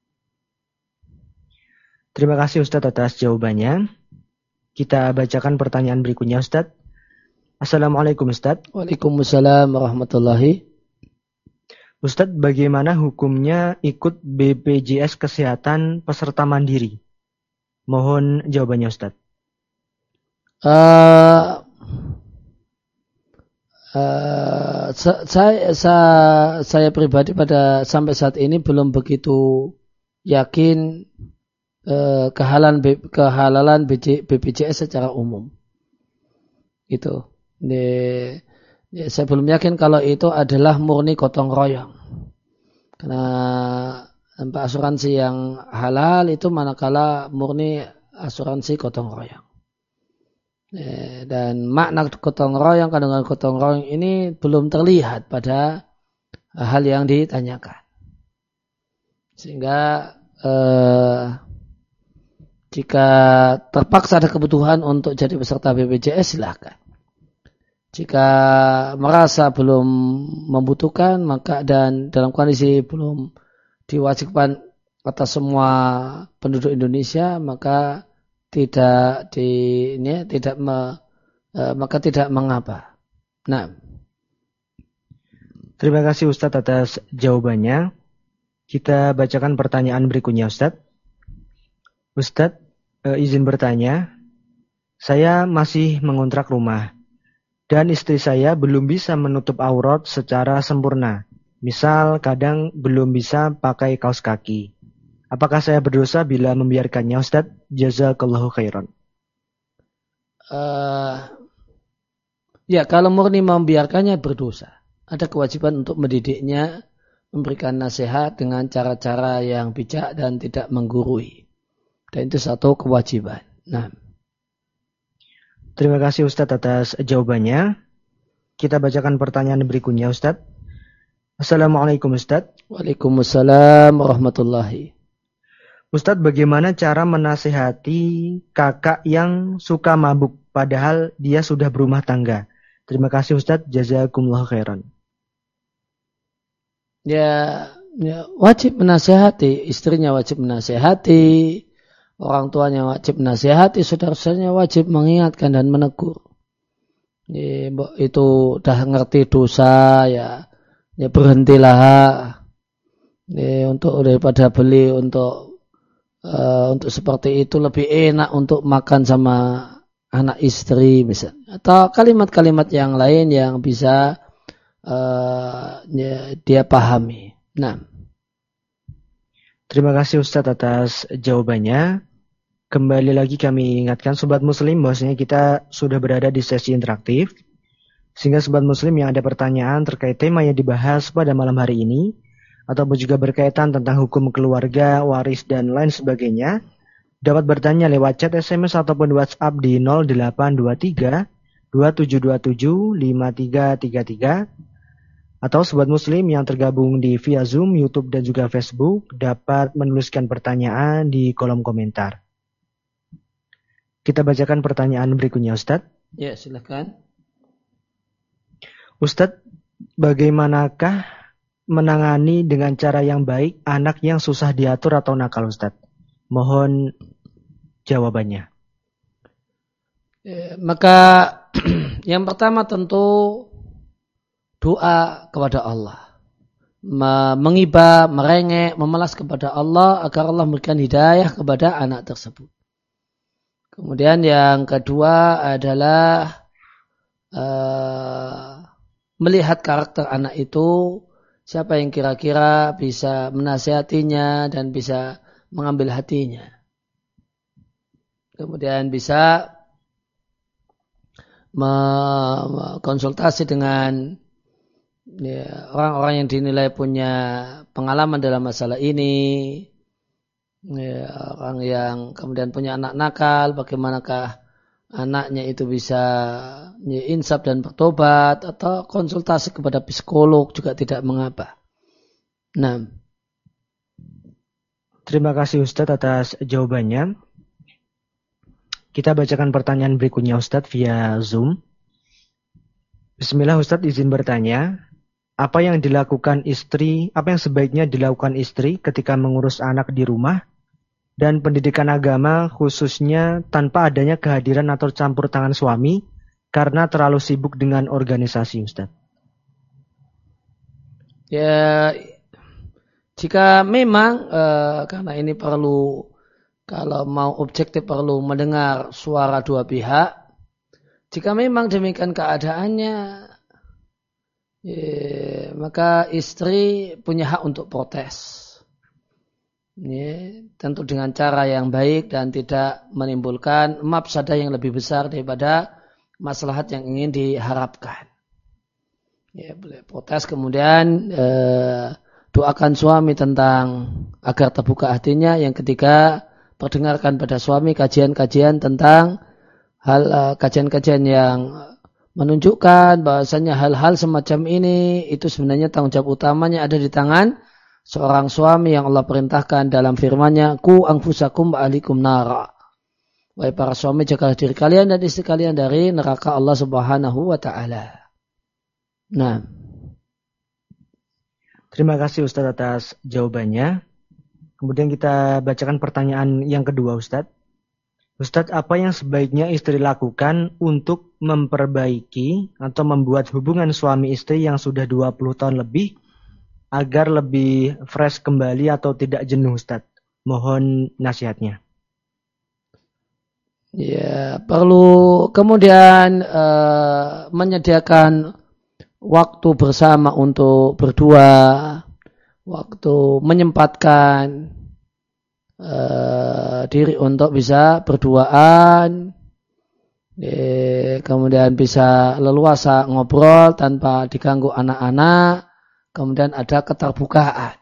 Terima kasih Ustadz atas jawabannya. Kita bacakan pertanyaan berikutnya Ustadz. Assalamualaikum Ustadz. Waalaikumsalam warahmatullahi. Ustadz, bagaimana hukumnya ikut B P J S Kesehatan peserta mandiri? Mohon jawabannya Ustadz. Uh, uh, saya, saya, saya pribadi pada sampai saat ini belum begitu yakin uh, kehalalan kehalalan B P J S secara umum. Itu. Di, ya, saya belum yakin kalau itu adalah murni gotong royong. Karena tanpa asuransi yang halal itu manakala murni asuransi gotong royong. Ya, dan makna gotong royong, kandungan gotong royong ini belum terlihat pada hal yang ditanyakan. Sehingga eh, jika terpaksa ada kebutuhan untuk jadi peserta B P J S, silakan. Jika merasa belum membutuhkan, maka dan dalam kondisi belum diwajibkan atas semua penduduk Indonesia, maka tidak di ini tidak me, eh, maka tidak mengapa. Nah, terima kasih Ustadz atas jawabannya. Kita bacakan pertanyaan berikutnya, Ustadz. Ustadz, eh, izin bertanya. Saya masih mengontrak rumah dan istri saya belum bisa menutup aurat secara sempurna. Misal kadang belum bisa pakai kaos kaki. Apakah saya berdosa bila membiarkannya, Ustadz? Jazakallahu khairan. Uh, ya, kalau murni membiarkannya berdosa. Ada kewajiban untuk mendidiknya, memberikan nasihat dengan cara-cara yang bijak dan tidak menggurui. Dan itu satu kewajiban. Nah. Terima kasih Ustadz atas jawabannya. Kita bacakan pertanyaan berikutnya, Ustadz. Assalamualaikum Ustadz. Waalaikumsalam warahmatullahi. Ustadz, bagaimana cara menasihati kakak yang suka mabuk padahal dia sudah berumah tangga? Terima kasih Ustadz. Jazakumullah khairan. Ya, ya wajib menasihati, istrinya wajib menasihati. Orang tuanya wajib menasihati, saudara-saudaranya wajib mengingatkan dan menegur. Itu udah ngerti dosa, ya, ya berhentilah. Ya, untuk daripada beli untuk uh, untuk seperti itu lebih enak untuk makan sama anak istri misalnya. Atau kalimat-kalimat yang lain yang bisa uh, ya, dia pahami. Nah. Terima kasih Ustadz atas jawabannya. Kembali lagi kami ingatkan Sobat Muslim bahwasanya kita sudah berada di sesi interaktif. Sehingga Sobat Muslim yang ada pertanyaan terkait tema yang dibahas pada malam hari ini, ataupun juga berkaitan tentang hukum keluarga, waris, dan lain sebagainya, dapat bertanya lewat chat, S M S, ataupun WhatsApp di nol delapan dua tiga dua tujuh dua tujuh lima tiga tiga tiga. Atau Sobat Muslim yang tergabung di via Zoom, YouTube, dan juga Facebook dapat menuliskan pertanyaan di kolom komentar. Kita bacakan pertanyaan berikutnya, Ustadz. Ya, silakan. Ustadz, bagaimanakah menangani dengan cara yang baik anak yang susah diatur atau nakal, Ustadz? Mohon jawabannya. Ya, maka yang pertama tentu doa kepada Allah, mengibah, merengek, memelas kepada Allah agar Allah memberikan hidayah kepada anak tersebut. Kemudian yang kedua adalah uh, melihat karakter anak itu, siapa yang kira-kira bisa menasihatinya dan bisa mengambil hatinya. Kemudian bisa konsultasi dengan ya, orang-orang yang dinilai punya pengalaman dalam masalah ini, ya, orang yang kemudian punya anak nakal, bagaimanakah anaknya itu bisa ya, insaf dan bertobat, atau konsultasi kepada psikolog juga tidak mengapa. Nah, terima kasih Ustadz atas jawabannya. Kita bacakan pertanyaan berikutnya Ustadz via Zoom. Bismillah Ustadz, izin bertanya. Apa yang dilakukan istri, apa yang sebaiknya dilakukan istri ketika mengurus anak di rumah dan pendidikan agama khususnya tanpa adanya kehadiran atau campur tangan suami karena terlalu sibuk dengan organisasi, Ustaz? Ya, jika memang eh, karena ini perlu, kalau mau objektif perlu mendengar suara dua pihak, jika memang demikian keadaannya, ya, maka istri punya hak untuk protes. Ya, tentu dengan cara yang baik dan tidak menimbulkan mafsadah yang lebih besar daripada maslahat yang ingin diharapkan. Ya, boleh protes, kemudian eh, doakan suami tentang agar terbuka hatinya. Yang ketiga, perdengarkan pada suami kajian-kajian tentang hal uh, kajian-kajian yang menunjukkan bahwasanya hal-hal semacam ini itu sebenarnya tanggung jawab utamanya ada di tangan seorang suami yang Allah perintahkan dalam firman-Nya, "Qu anfusakum wa ahlikum nara." Wahai para suami, jagalah diri kalian dan istri kalian dari neraka Allah Subhanahu wa taala. Nah, terima kasih Ustaz atas jawabannya. Kemudian kita bacakan pertanyaan yang kedua, Ustaz. Ustaz, apa yang sebaiknya istri lakukan untuk memperbaiki atau membuat hubungan suami istri yang sudah dua puluh tahun lebih agar lebih fresh kembali atau tidak jenuh Ustaz? Mohon nasihatnya. Ya, perlu kemudian uh, menyediakan waktu bersama untuk berdua, waktu menyempatkan uh, diri untuk bisa berduaan, ya, kemudian bisa leluasa ngobrol tanpa diganggu anak-anak, kemudian ada keterbukaan,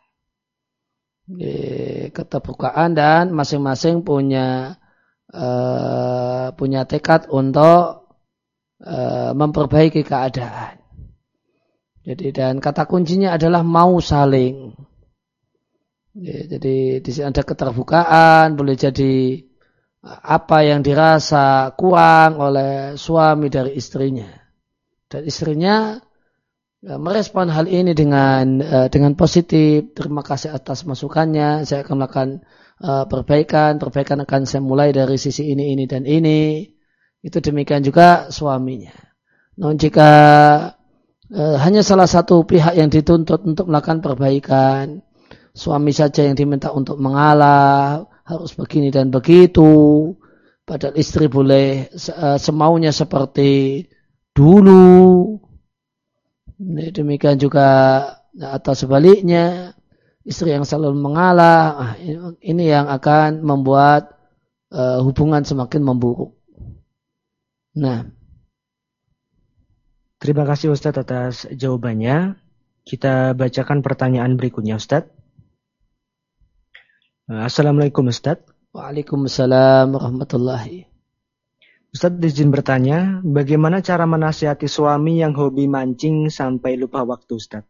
ya, keterbukaan dan masing-masing punya uh, punya tekad untuk uh, memperbaiki keadaan. Jadi dan kata kuncinya adalah mau saling. Ya, jadi di sini ada keterbukaan, boleh jadi apa yang dirasa kurang oleh suami dari istrinya, dan istrinya ya, merespon hal ini dengan uh, dengan positif. Terima kasih atas masukannya. Saya akan melakukan uh, perbaikan. Perbaikan akan saya mulai dari sisi ini, ini dan ini. Itu demikian juga suaminya. Namun jika hanya salah satu pihak yang dituntut untuk melakukan perbaikan, suami saja yang diminta untuk mengalah, harus begini dan begitu, padahal istri boleh semaunya seperti dulu. Demikian juga atau sebaliknya, istri yang selalu mengalah, ini yang akan membuat hubungan semakin memburuk. Nah, terima kasih Ustadz atas jawabannya. Kita bacakan pertanyaan berikutnya Ustadz. Assalamualaikum Ustadz. Waalaikumsalam warahmatullahi. Ustadz izin bertanya, bagaimana cara menasihati suami yang hobi mancing sampai lupa waktu Ustadz?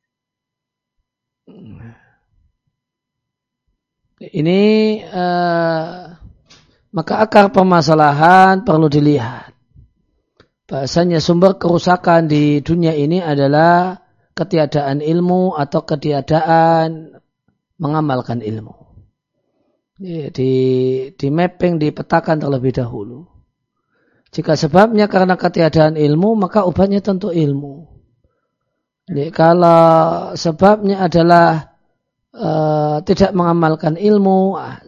Ini uh, maka akar permasalahan perlu dilihat. Bahasanya sumber kerusakan di dunia ini adalah ketiadaan ilmu atau ketiadaan mengamalkan ilmu. Di, di mapping, dipetakan terlebih dahulu. Jika sebabnya karena ketiadaan ilmu, maka obatnya tentu ilmu. Jadi, kalau sebabnya adalah uh, tidak mengamalkan ilmu, uh,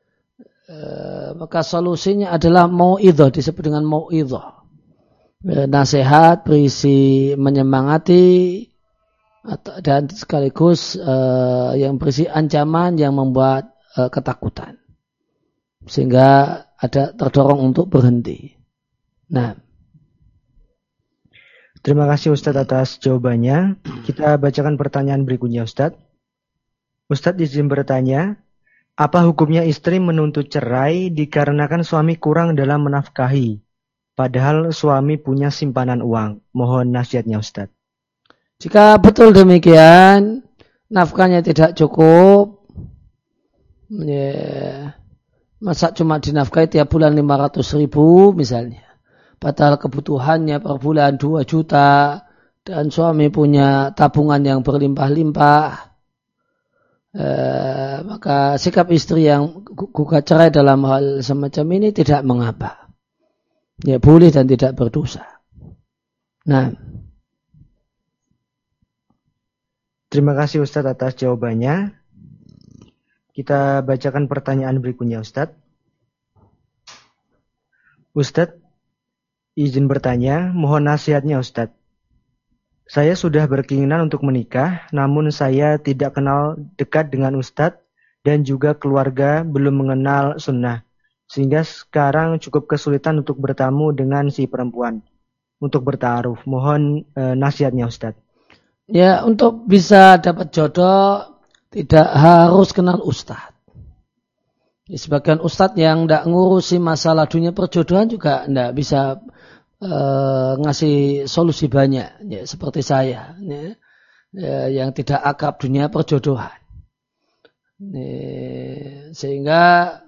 maka solusinya adalah mau'idhah, disebut dengan mau'idhah. Nasihat berisi menyemangati dan sekaligus uh, yang berisi ancaman yang membuat uh, ketakutan sehingga ada terdorong untuk berhenti. Nah, terima kasih Ustadz atas jawabannya. Kita bacakan pertanyaan berikutnya Ustadz. Ustadz izin bertanya, apa hukumnya istri menuntut cerai dikarenakan suami kurang dalam menafkahi? Padahal suami punya simpanan uang. Mohon nasihatnya Ustadz. Jika betul demikian, nafkahnya tidak cukup, ya, masa cuma dinafkahi tiap bulan lima ratus ribu misalnya. Padahal kebutuhannya per bulan dua juta dan suami punya tabungan yang berlimpah-limpah. Eh, maka sikap istri yang gugat cerai dalam hal semacam ini tidak mengapa. Ya boleh dan tidak berdosa. Nah, terima kasih Ustadz atas jawabannya. Kita bacakan pertanyaan berikutnya Ustadz. Ustadz, izin bertanya, mohon nasihatnya Ustadz. Saya sudah berkeinginan untuk menikah, namun saya tidak kenal dekat dengan Ustadz dan juga keluarga belum mengenal sunnah. Sehingga sekarang cukup kesulitan untuk bertamu dengan si perempuan. Untuk bertaaruf. Mohon e, nasihatnya Ustadz. Ya, untuk bisa dapat jodoh tidak harus kenal Ustadz. Sebagian Ustadz yang tidak ngurusi masalah dunia perjodohan juga tidak bisa e, ngasih solusi banyak. Ya, seperti saya. Ya, ya, yang tidak akrab dunia perjodohan. Ya, sehingga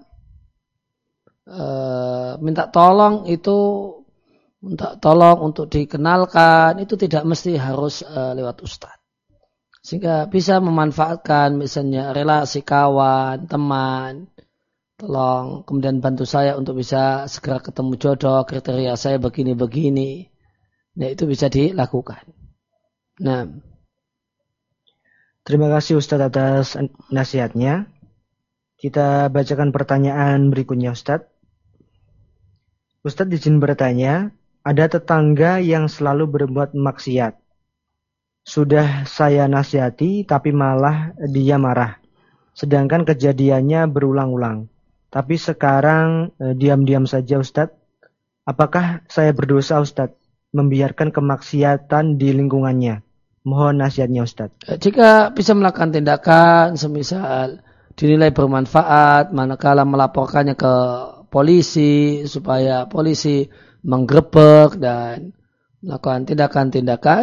Uh, minta tolong itu minta tolong untuk dikenalkan itu tidak mesti harus uh, lewat ustadz, sehingga bisa memanfaatkan misalnya relasi kawan, teman, tolong kemudian bantu saya untuk bisa segera ketemu jodoh, kriteria saya begini-begini. Nah, itu bisa dilakukan. Nah, Terima kasih Ustadz atas nasihatnya. Kita bacakan pertanyaan berikutnya Ustadz. Ustadz izin bertanya, ada tetangga yang selalu berbuat maksiat. Sudah saya nasihati tapi malah dia marah. Sedangkan kejadiannya berulang-ulang. Tapi sekarang eh, diam-diam saja Ustadz. Apakah saya berdosa Ustadz membiarkan kemaksiatan di lingkungannya? Mohon nasihatnya Ustadz. Jika bisa melakukan tindakan semisal dinilai bermanfaat, manakala melaporkannya ke polisi supaya polisi menggerebek dan melakukan tindakan-tindakan,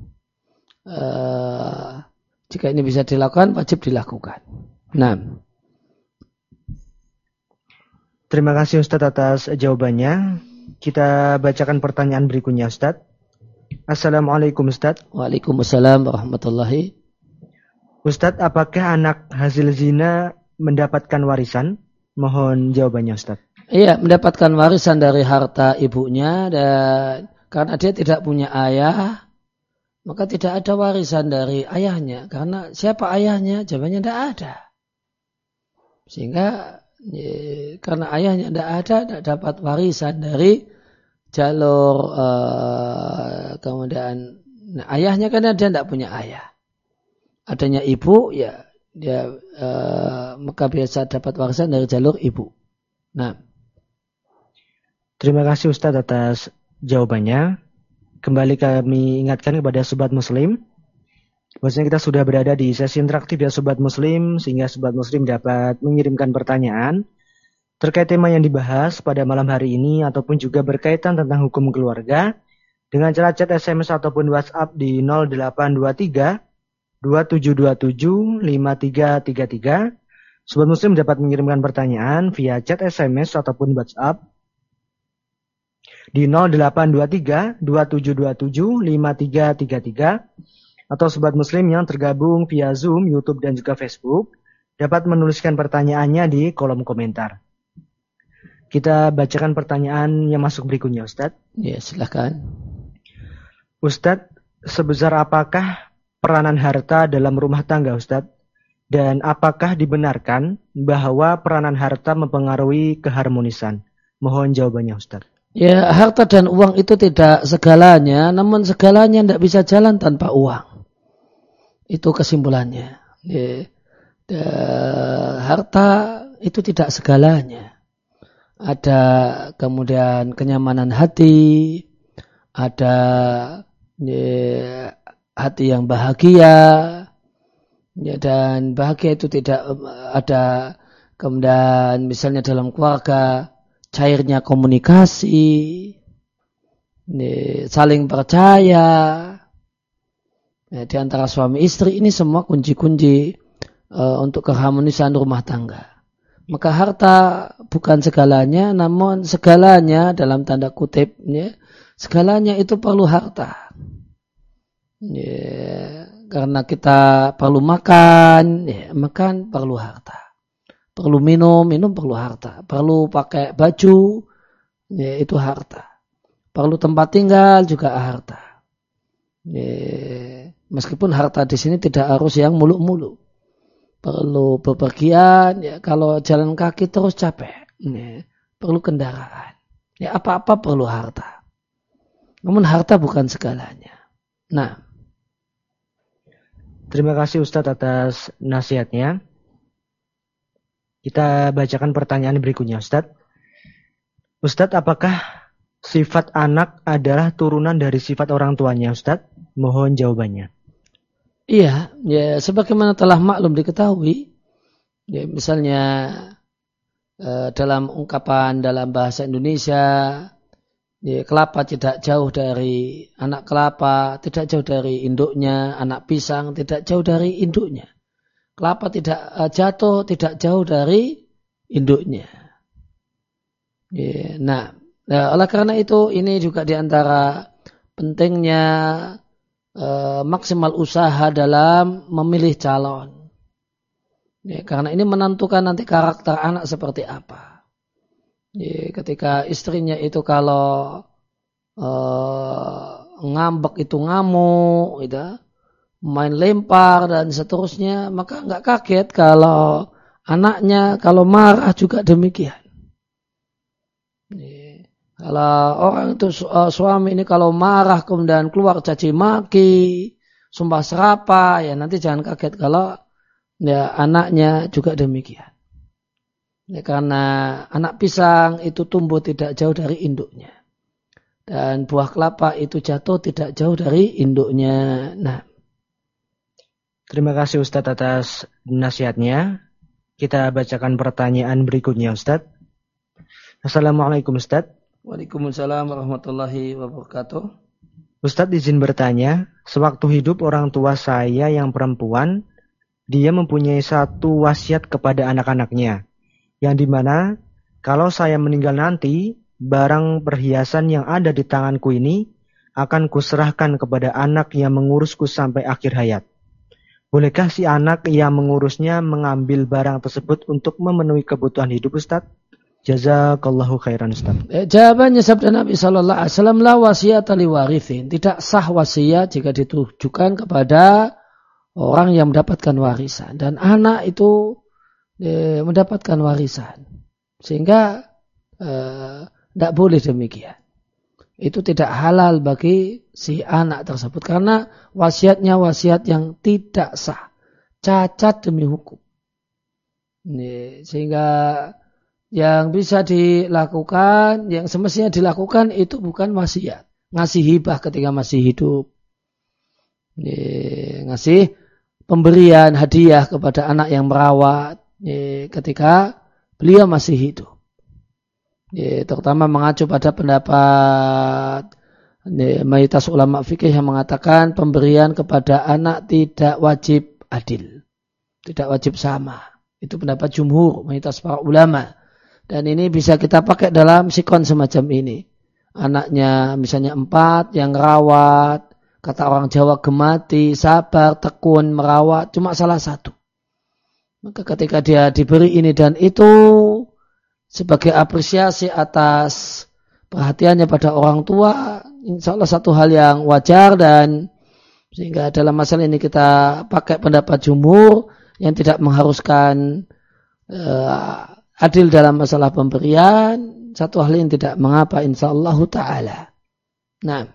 eh, jika ini bisa dilakukan, wajib dilakukan. Nah. Terima kasih Ustadz atas jawabannya. Kita bacakan pertanyaan berikutnya Ustadz. Assalamualaikum Ustadz. Waalaikumsalam warahmatullahi. Ustadz, apakah anak hasil zina mendapatkan warisan? Mohon jawabannya Ustadz. Iya, mendapatkan warisan dari harta ibunya, dan karena dia tidak punya ayah, maka tidak ada warisan dari ayahnya. Karena siapa ayahnya? Jawabannya tidak ada. Sehingga ya, karena ayahnya tidak ada, tidak dapat warisan dari jalur uh, kemudian nah, ayahnya karena dia tidak punya ayah. Adanya ibu, ya dia uh, maka biasa dapat warisan dari jalur ibu. Nah, terima kasih Ustadz atas jawabannya. Kembali kami ingatkan kepada sobat muslim, bahwasanya kita sudah berada di sesi interaktif ya sobat muslim, sehingga sobat muslim dapat mengirimkan pertanyaan terkait tema yang dibahas pada malam hari ini ataupun juga berkaitan tentang hukum keluarga dengan cara chat S M S ataupun WhatsApp di nol delapan dua tiga dua tujuh dua tujuh lima tiga tiga tiga. Sobat muslim dapat mengirimkan pertanyaan via chat S M S ataupun WhatsApp di nol delapan dua tiga dua tujuh dua tujuh lima tiga tiga tiga, atau sobat muslim yang tergabung via Zoom, YouTube dan juga Facebook dapat menuliskan pertanyaannya di kolom komentar. Kita bacakan pertanyaan yang masuk berikutnya Ustadz. Ya, silakan. Ustadz, sebesar apakah peranan harta dalam rumah tangga Ustadz? Dan apakah dibenarkan bahwa peranan harta mempengaruhi keharmonisan? Mohon jawabannya Ustadz. Ya, harta dan uang itu tidak segalanya, namun segalanya tidak bisa jalan tanpa uang. Itu kesimpulannya. Ya, ya, harta itu tidak segalanya. Ada kemudian kenyamanan hati, ada ya, hati yang bahagia, ya, dan bahagia itu tidak ada kemudian misalnya dalam keluarga cairnya komunikasi, ya, saling percaya, ya, di antara suami istri. Ini semua kunci-kunci uh, untuk keharmonisan rumah tangga. Maka harta bukan segalanya, namun segalanya dalam tanda kutip, ya, segalanya itu perlu harta. Ya, karena kita perlu makan, ya, makan perlu harta. Perlu minum, minum perlu harta. Perlu pakai baju, ya, itu harta. Perlu tempat tinggal juga harta. Ya, meskipun harta di sini tidak harus yang muluk-muluk. Perlu bepergian, ya, kalau jalan kaki terus capek, ya, perlu kendaraan. Ya, apa-apa perlu harta. Namun harta bukan segalanya. Nah, terima kasih Ustadz atas nasihatnya. Kita bacakan pertanyaan berikutnya Ustadz. Ustadz, apakah sifat anak adalah turunan dari sifat orang tuanya Ustadz? Mohon jawabannya. Iya, ya sebagaimana telah maklum diketahui, ya misalnya eh, dalam ungkapan dalam bahasa Indonesia, ya, kelapa tidak jauh dari anak kelapa, tidak jauh dari induknya, anak pisang tidak jauh dari induknya. Kelapa tidak eh, jatuh tidak jauh dari induknya. Ya, nah, nah, oleh karena itu ini juga diantara pentingnya Uh, maksimal usaha dalam memilih calon, ya, karena ini menentukan nanti karakter anak seperti apa. Ya, ketika istrinya itu kalau uh, ngambek itu ngamuk, gitu, main lempar dan seterusnya, maka nggak kaget kalau anaknya kalau marah juga demikian. Kalau orang itu suami ini kalau marah kemudian keluar caci maki, sumpah serapah, ya nanti jangan kaget kalau ya anaknya juga demikian. Ya, karena anak pisang itu tumbuh tidak jauh dari induknya. Dan buah kelapa itu jatuh tidak jauh dari induknya. Nah, terima kasih Ustadz atas nasihatnya. Kita bacakan pertanyaan berikutnya Ustadz. Assalamualaikum Ustadz. Waalaikumsalam warahmatullahi wabarakatuh. Ustadz izin bertanya, sewaktu hidup orang tua saya yang perempuan, dia mempunyai satu wasiat kepada anak-anaknya, yang dimana kalau saya meninggal nanti, barang perhiasan yang ada di tanganku ini akan kuserahkan kepada anak yang mengurusku sampai akhir hayat. Bolehkah si anak yang mengurusnya mengambil barang tersebut untuk memenuhi kebutuhan hidup Ustadz? Jazakallahu khairan Ustaz. Eh, jawabannya sabda Nabi Sallallahu Alaihi Wasallam, la wasiat li warithin. Tidak sah wasiat jika ditujukan kepada orang yang mendapatkan warisan. Dan anak itu eh, mendapatkan warisan. Sehingga tidak eh, boleh demikian. Itu tidak halal bagi si anak tersebut. Karena wasiatnya wasiat yang tidak sah. Cacat demi hukum. Ini, sehingga yang bisa dilakukan, yang semestinya dilakukan itu bukan wasiat. Ngasih hibah ketika masih hidup. Ngasih pemberian hadiah kepada anak yang merawat ketika beliau masih hidup. Terutama mengacu pada pendapat mayoritas ulama fikih yang mengatakan pemberian kepada anak tidak wajib adil. Tidak wajib sama. Itu pendapat jumhur, mayoritas para ulama. Dan ini bisa kita pakai dalam sikon semacam ini. Anaknya misalnya empat yang merawat, kata orang Jawa gemati, sabar, tekun, merawat, cuma salah satu. Maka ketika dia diberi ini dan itu sebagai apresiasi atas perhatiannya pada orang tua, insya Allah satu hal yang wajar, dan sehingga dalam masalah ini kita pakai pendapat jumhur yang tidak mengharuskan uh, adil dalam masalah pemberian, satu hal yang tidak mengapa insyaallah ta'ala. Nah.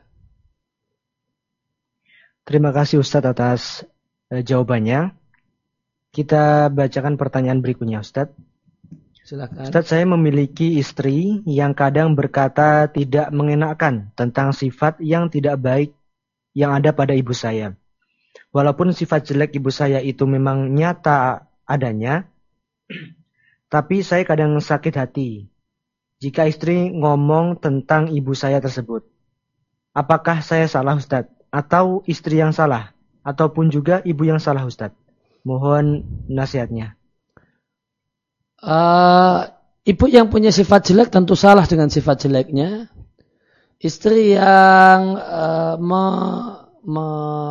Terima kasih Ustadz atas eh, jawabannya. Kita bacakan pertanyaan berikutnya Ustadz. Silakan. Ustadz, saya memiliki istri yang kadang berkata tidak mengenakan tentang sifat yang tidak baik yang ada pada ibu saya. Walaupun sifat jelek ibu saya itu memang nyata adanya, tapi saya kadang sakit hati jika istri ngomong tentang ibu saya tersebut. Apakah saya salah Ustadz? Atau istri yang salah? Ataupun juga ibu yang salah Ustadz? Mohon nasihatnya. Uh, ibu yang punya sifat jelek tentu salah dengan sifat jeleknya. Istri yang uh, me, me,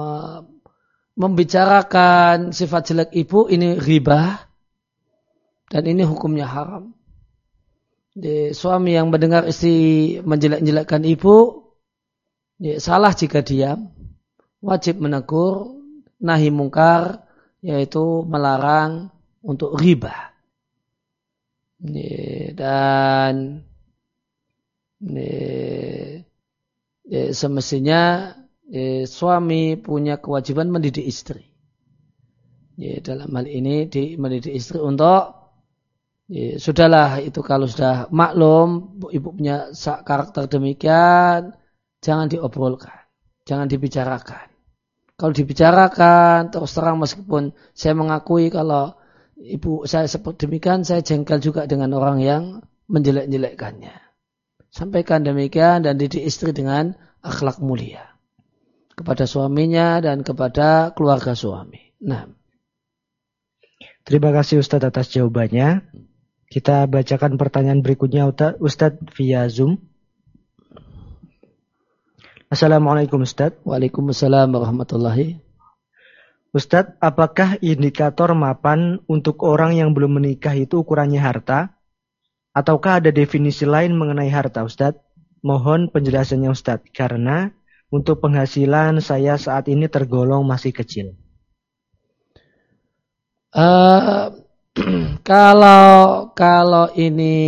membicarakan sifat jelek ibu ini riba. Dan ini hukumnya haram. Di, suami yang mendengar istri menjelek-jelekkan ibu, ya, salah jika diam. Wajib menegur, nahi mungkar, yaitu melarang untuk riba. Ya, dan ya, ya, semestinya ya, suami punya kewajiban mendidik istri. Ya, dalam hal ini di, mendidik istri untuk ya, sudahlah itu kalau sudah maklum ibu punya karakter demikian, jangan diobrolkan, jangan dibicarakan. Kalau dibicarakan terus terang, meskipun saya mengakui kalau ibu saya seperti demikian, saya jengkel juga dengan orang yang menjelek-jelekkannya. Sampaikan demikian dan didik istri dengan akhlak mulia kepada suaminya dan kepada keluarga suami. Nah, terima kasih Ustadz atas jawabannya. Kita bacakan pertanyaan berikutnya Ustadz via Zoom. Assalamualaikum Ustadz. Waalaikumsalam warahmatullahi. Ustadz, apakah indikator mapan untuk orang yang belum menikah itu ukurannya harta? Ataukah ada definisi lain mengenai harta Ustadz? Mohon penjelasannya Ustadz. Karena Untuk penghasilan saya saat ini tergolong masih kecil. Uh, kalau kalau ini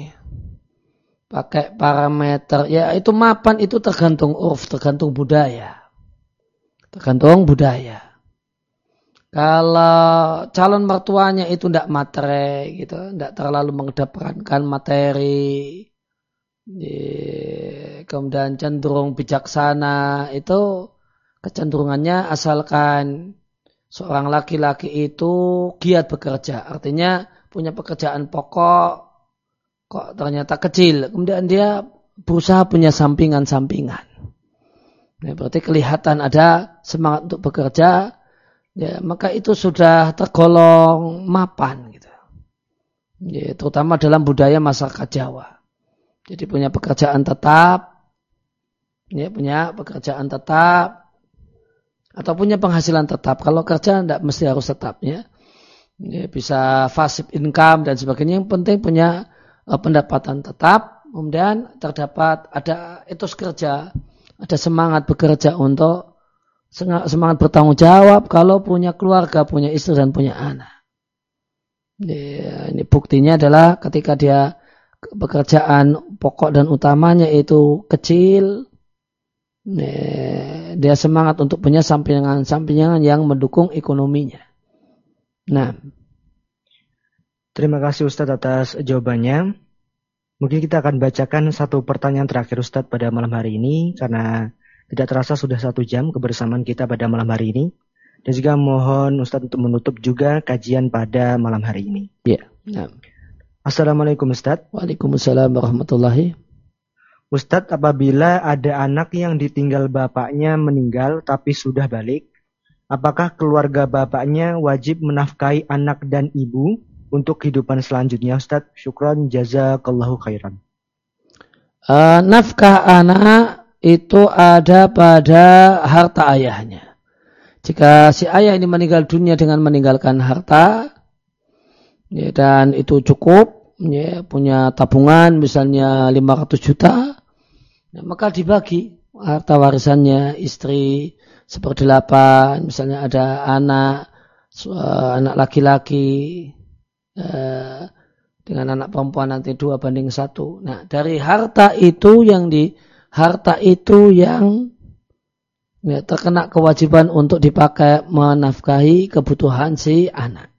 pakai parameter, ya itu mapan itu tergantung urf, tergantung budaya. Tergantung budaya. Kalau calon mertuanya itu tidak materi, gitu, tidak terlalu mengedepankan materi, kemudian cenderung bijaksana, itu kecenderungannya asalkan seorang laki-laki itu giat bekerja, artinya punya pekerjaan pokok, kok ternyata kecil, kemudian dia berusaha punya sampingan-sampingan. Nah, berarti kelihatan ada semangat untuk bekerja, ya, maka itu sudah tergolong mapan, gitu. Ya, terutama dalam budaya masyarakat Jawa. Jadi punya pekerjaan tetap, ya, punya pekerjaan tetap, atau punya penghasilan tetap. Kalau kerja tidak mesti harus tetap, ya. Ya, bisa passive income dan sebagainya. Yang penting punya uh, pendapatan tetap, kemudian terdapat ada etos kerja, ada semangat bekerja untuk semangat bertanggung jawab kalau punya keluarga, punya istri dan punya anak. Ya, ini buktinya adalah ketika dia pekerjaan pokok dan utamanya itu kecil, ya, dia semangat untuk punya sampingan-sampingan yang mendukung ekonominya. Nah, terima kasih Ustadz atas jawabannya. Mungkin kita akan bacakan satu pertanyaan terakhir Ustadz pada malam hari ini, karena tidak terasa sudah satu jam kebersamaan kita pada malam hari ini. Dan juga mohon Ustadz untuk menutup juga kajian pada malam hari ini. Ya. Nah. Assalamualaikum Ustadz. Waalaikumsalam warahmatullahi. Ustadz, apabila ada anak yang ditinggal bapaknya meninggal tapi sudah balik, apakah keluarga bapaknya wajib menafkahi anak dan ibu untuk kehidupan selanjutnya Ustadz? Syukran jazakallahu khairan. Uh, nafkah anak itu ada pada harta ayahnya. Jika si ayah ini meninggal dunia dengan meninggalkan harta, ya, dan itu cukup, ya, punya tabungan misalnya lima ratus juta, ya, maka dibagi harta warisannya istri seperdelapan, misalnya ada anak, anak laki-laki, eh, dengan anak perempuan nanti dua banding satu. Nah, dari harta itu yang di harta itu yang, ya, terkena kewajiban untuk dipakai menafkahi kebutuhan si anak.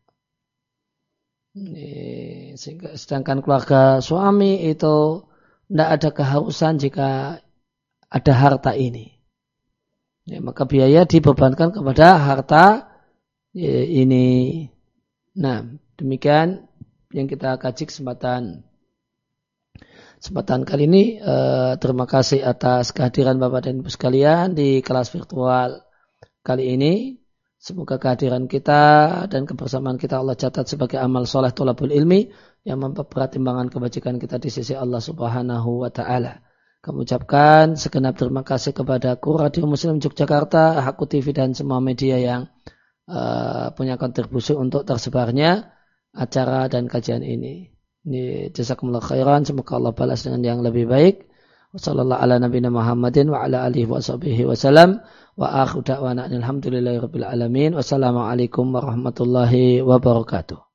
Ini, sehingga, sedangkan keluarga suami itu tidak ada keharusan jika ada harta ini. Ya, maka biaya dibebankan kepada harta, ya, ini. Nah, demikian yang kita kaji kesempatan Kesempatan kali ini, eh, terima kasih atas kehadiran Bapak dan Ibu sekalian di kelas virtual kali ini. Semoga kehadiran kita dan kebersamaan kita Allah catat sebagai amal soleh thalabul ilmi yang memperberat timbangan kebajikan kita di sisi Allah Subhanahu wa Ta'ala. Kami ucapkan segenap terima kasih kepada Radio Muslim Yogyakarta, Haku T V dan semua media yang uh, punya kontribusi untuk tersebarnya acara dan kajian ini. Ini jazakumullah khairan, semoga Allah balas dengan yang lebih baik. Wassallallahu ala nabiyina Muhammadin wa ala alihi wa sahbihi wa salam. Wa akhu da'wana alhamdulillahi rabbil alamin. Wassalamualaikum warahmatullahi wabarakatuh.